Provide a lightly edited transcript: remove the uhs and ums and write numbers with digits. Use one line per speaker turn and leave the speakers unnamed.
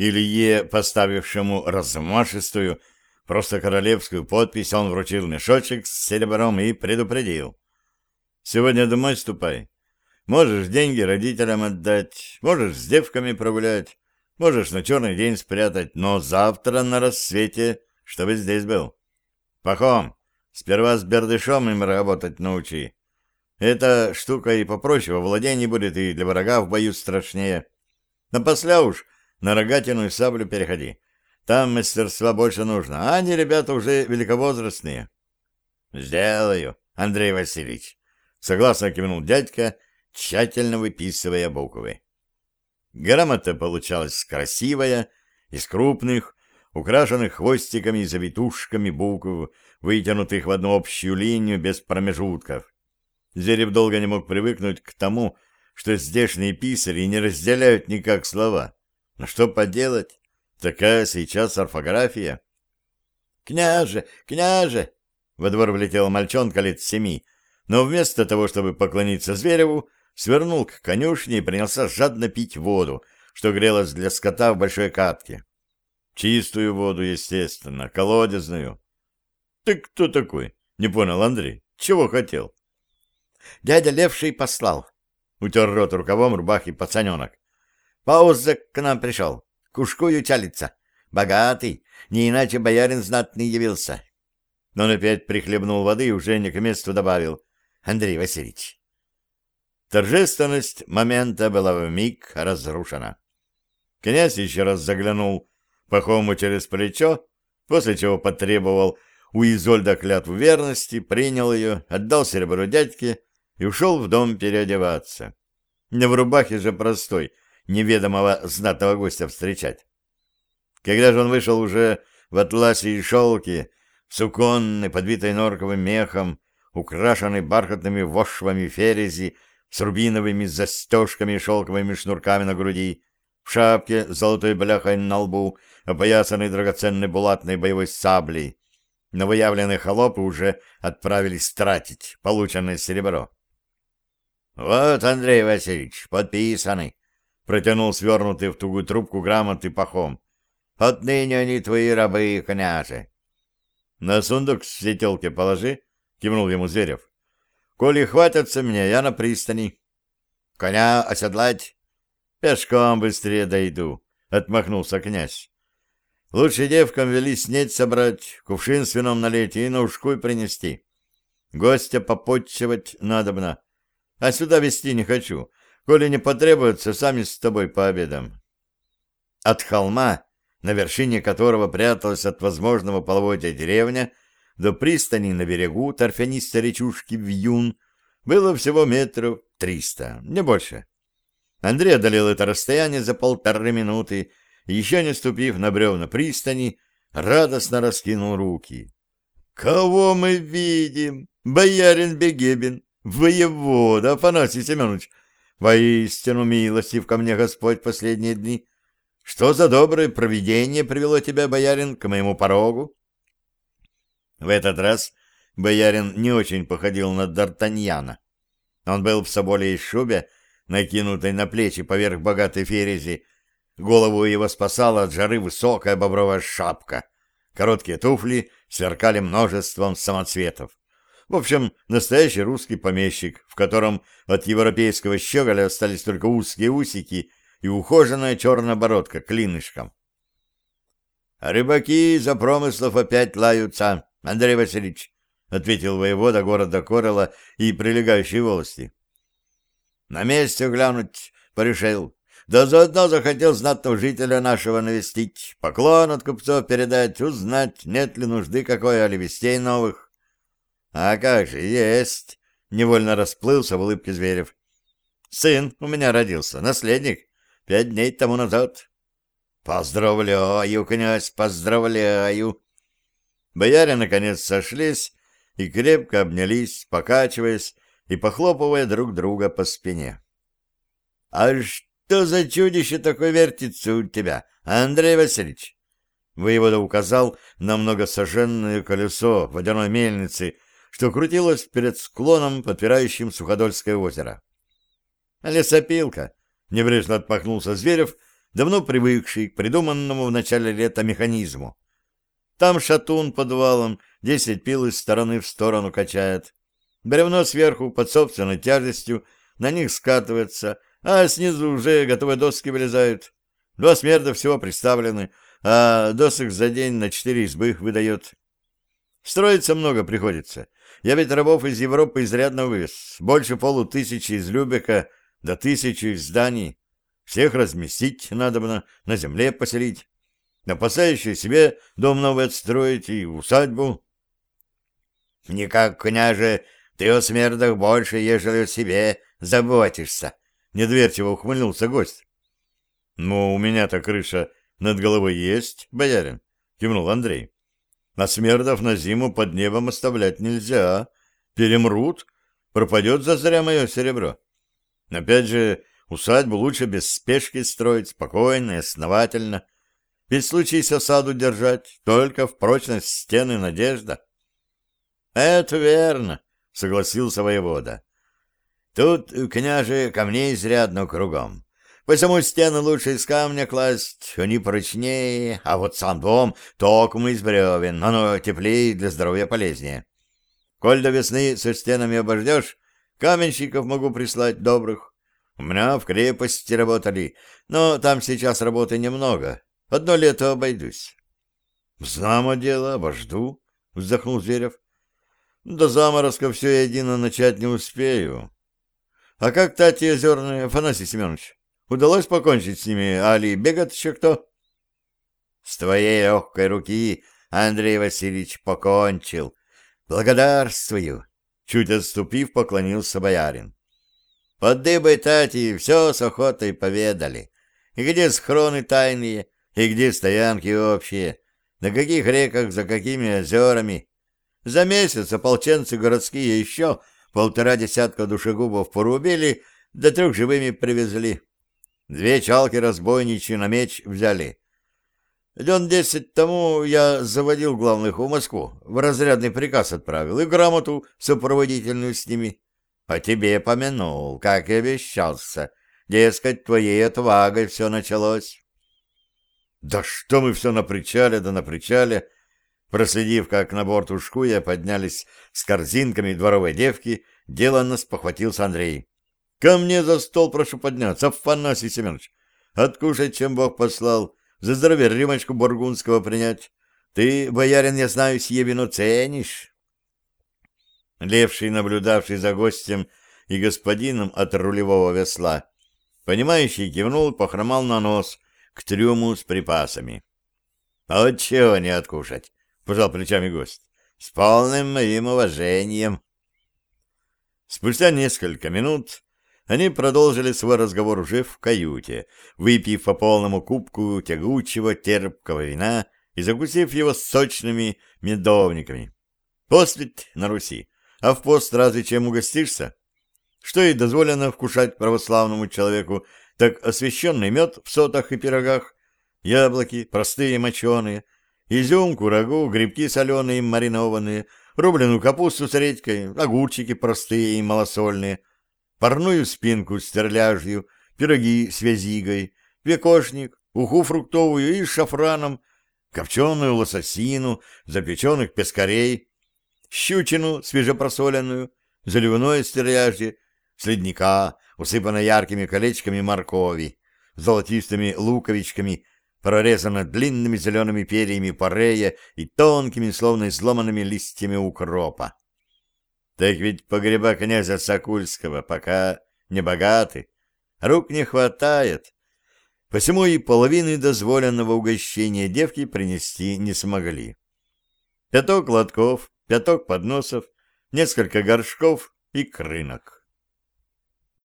Илье, поставившему размашистую, просто королевскую подпись, он вручил мешочек с серебром и предупредил. «Сегодня домой ступай. Можешь деньги родителям отдать, можешь с девками прогулять, можешь на черный день спрятать, но завтра на рассвете, чтобы здесь был. Пахом, сперва с бердышом им работать научи. Эта штука и попроще во владении будет, и для врага в бою страшнее. Напосля уж на рогатину и саблю переходи. Там мастерства больше нужно, а они, ребята, уже великовозрастные». «Сделаю, Андрей Васильевич», — согласно кивнул дядька, тщательно выписывая буквы. Грамота получалась красивая, из крупных, украшенных хвостиками и завитушками букв, вытянутых в одну общую линию без промежутков. Зверев долго не мог привыкнуть к тому, что здешние писари не разделяют никак слова. Но что поделать? Такая сейчас орфография. «Княже! Княже!» Во двор влетел мальчонка лет 7, но вместо того, чтобы поклониться Звереву, свернул к конюшне и принялся жадно пить воду, что грелась для скота в большой катке. Чистую воду, естественно, колодезную. «Ты кто такой?» — не понял Андрей. «Чего хотел?»
«Дядя Левший послал», — утер рот рукавом рубахи пацаненок. «Паузак к нам пришел. Кушкую чалится. Богатый, не иначе боярин знатный явился». Он опять прихлебнул воды и уже не к месту добавил: «Андрей Васильевич».
Торжественность момента была вмиг разрушена. Князь еще раз заглянул Пахому через плечо, после чего потребовал у Изольда клятву верности, принял ее, отдал серебро дядьке и ушел в дом переодеваться. Не в рубахе же простой, неведомого знатного гостя встречать. Когда же он вышел уже в атласе и шелке, в суконной, подбитой норковым мехом, украшенной бархатными вошвами ферези, с рубиновыми застежками и шелковыми шнурками на груди, в шапке с золотой бляхой на лбу, опоясанной драгоценной булатной боевой саблей, новоявленные холопы уже отправились тратить полученное серебро.
«Вот, Андрей Васильевич, подписанный»,
— протянул свернутый в тугую трубку грамоты Пахом.
«Отныне они твои рабы, княже».
«На сундук в светелке положи», — кивнул ему Зверев. «Коли хватятся меня, я на пристани».
«Коня оседлать?»
«Пешком быстрее дойду», — отмахнулся князь. «Лучше девкам вели снеть собрать, кувшин с вином налить и на ушкуй принести. Гостя попотчевать надобно, а сюда везти не хочу. Коли не потребуется, сами с тобой пообедаем». От холма, на вершине которого пряталась от возможного половодья деревня, до пристани на берегу торфянистой речушки Вьюн было всего метров 300, не больше. Андрей одолел это расстояние за 1,5 минуты и, еще не ступив на бревна пристани, радостно раскинул руки. «Кого мы видим? Боярин Бегебин, воевода Афанасий Семенович! Воистину милостив ко мне Господь последние дни! Что за доброе провидение привело тебя, боярин, к моему порогу?» В этот раз боярин не очень походил на Д'Артаньяна. Он был в соболей шубе, накинутой на плечи поверх богатой ферези. Голову его спасала от жары высокая бобровая шапка. Короткие туфли сверкали множеством самоцветов. В общем, настоящий русский помещик, в котором от европейского щеголя остались только узкие усики и ухоженная черная бородка клинышком. «Рыбаки за промыслов опять лаются, Андрей Васильевич», — ответил воевода города Корела и прилегающей волости. «На месте глянуть порешил, да заодно захотел знатного жителя нашего навестить, поклон от купцов передать, узнать, нет ли нужды какой, али вестей новых». «А как же, есть!» — невольно расплылся в улыбке Зверев. «Сын у меня родился, наследник, 5 дней тому назад». «Поздравляю, князь, поздравляю!» Бояре наконец сошлись и крепко обнялись, покачиваясь и похлопывая друг друга по спине. «А что за чудище такое вертится у тебя, Андрей Васильевич?» Воевода указал на многосоженное колесо водяной мельницы, что крутилось перед склоном, подпирающим Суходольское озеро. «Лесопилка», — небрежно отмахнулся Зверев, давно привыкший к придуманному в начале лета механизму. Там шатун под валом 10 пил из стороны в сторону качает. Бревно сверху под собственной тяжестью на них скатывается, а снизу уже готовые доски вылезают. 2 смерда всего приставлены, а досок за день на 4 избы выдает. Строиться много приходится. Я ведь рабов из Европы изрядно вывез. Больше 500 из Любека до 1000 из зданий. Всех разместить надобно, на земле поселить. Напасающие себе дом новый отстроить и усадьбу. — Никак, княже, ты о смердах больше, ежели о себе заботишься, — недоверчиво ухмыльнулся гость. — Ну, у меня-то крыша над головой есть, боярин, — кивнул Андрей. — А смердов на зиму под небом оставлять нельзя. Перемрут, пропадет зазря мое серебро. Опять же, усадьбу лучше без спешки строить, спокойно и основательно. Ведь случись осаду держать, только в прочность стены надежда. — Это верно, — согласился воевода. — Тут, княже, камней изрядно кругом. Посему стены лучше из камня класть, они прочнее, а вот сам дом током из бревен, оно теплее и для здоровья полезнее. Коль до весны со стенами обождешь, каменщиков могу прислать добрых. У меня в крепости работали, но там сейчас работы немного. 1 лето обойдусь. — Знамо дело, обожду, — вздохнул Зверев. — До заморозка все едино начать не успею. А как Тати озерные, Афанасий Семенович? Удалось покончить с ними, али бегает еще кто? — С твоей легкой руки, Андрей Васильевич, покончил. Благодарствую, — чуть отступив, поклонился боярин. — Под дыбой Тати все с охотой поведали. И где схроны тайные, и где стоянки общие, на каких реках, за какими озерами. За месяц ополченцы городские еще 1,5 десятка душегубов порубили, да 3 живыми привезли. 2 чалки разбойничьи на меч взяли. Дён 10 тому я заводил главных в Москву, в разрядный приказ отправил и грамоту сопроводительную с ними. А тебе помянул, как и обещался. Дескать, твоей отвагой все началось. Да что мы все на причале, да на причале. Проследив, как на борт ушкуя поднялись с корзинками дворовой девки, деланно спохватился Андрей. — Ко мне за стол прошу подняться, Афанасий Семенович. Откушать, чем Бог послал, за здоровье рюмочку бургундского принять. Ты, боярин, я знаю, сие вино ценишь. Левший, наблюдавший за гостем и господином от рулевого весла, понимающий кивнул и похромал на нос к трюму с припасами. — А вот чего не откушать? — пожал плечами гость. — С полным моим уважением. Спустя несколько минут они продолжили свой разговор уже в каюте, выпив по полному кубку тягучего терпкого вина и закусив его сочными медовниками. Постить на Руси, а в пост разве чем угостишься? Что и дозволено вкушать православному человеку, так освященный мед в сотах и пирогах, яблоки, простые моченые, изюм, курагу, грибки соленые и маринованные, рубленую капусту с редькой, огурчики простые и малосольные, парную спинку с стерляжью, пироги с вязигой, векошник, уху фруктовую и с шафраном, копченую лососину, запеченных пескарей, щучину свежепросоленную, заливное стерляжье, с ледника, усыпанной яркими колечками моркови, золотистыми луковичками, прорезана длинными зелеными перьями парея и тонкими, словно изломанными листьями укропа. Так ведь погреба князя Сокульского пока не богаты, рук не хватает, посему и половины дозволенного угощения девки принести не смогли. 5 лотков, 5 подносов, несколько горшков и крынок.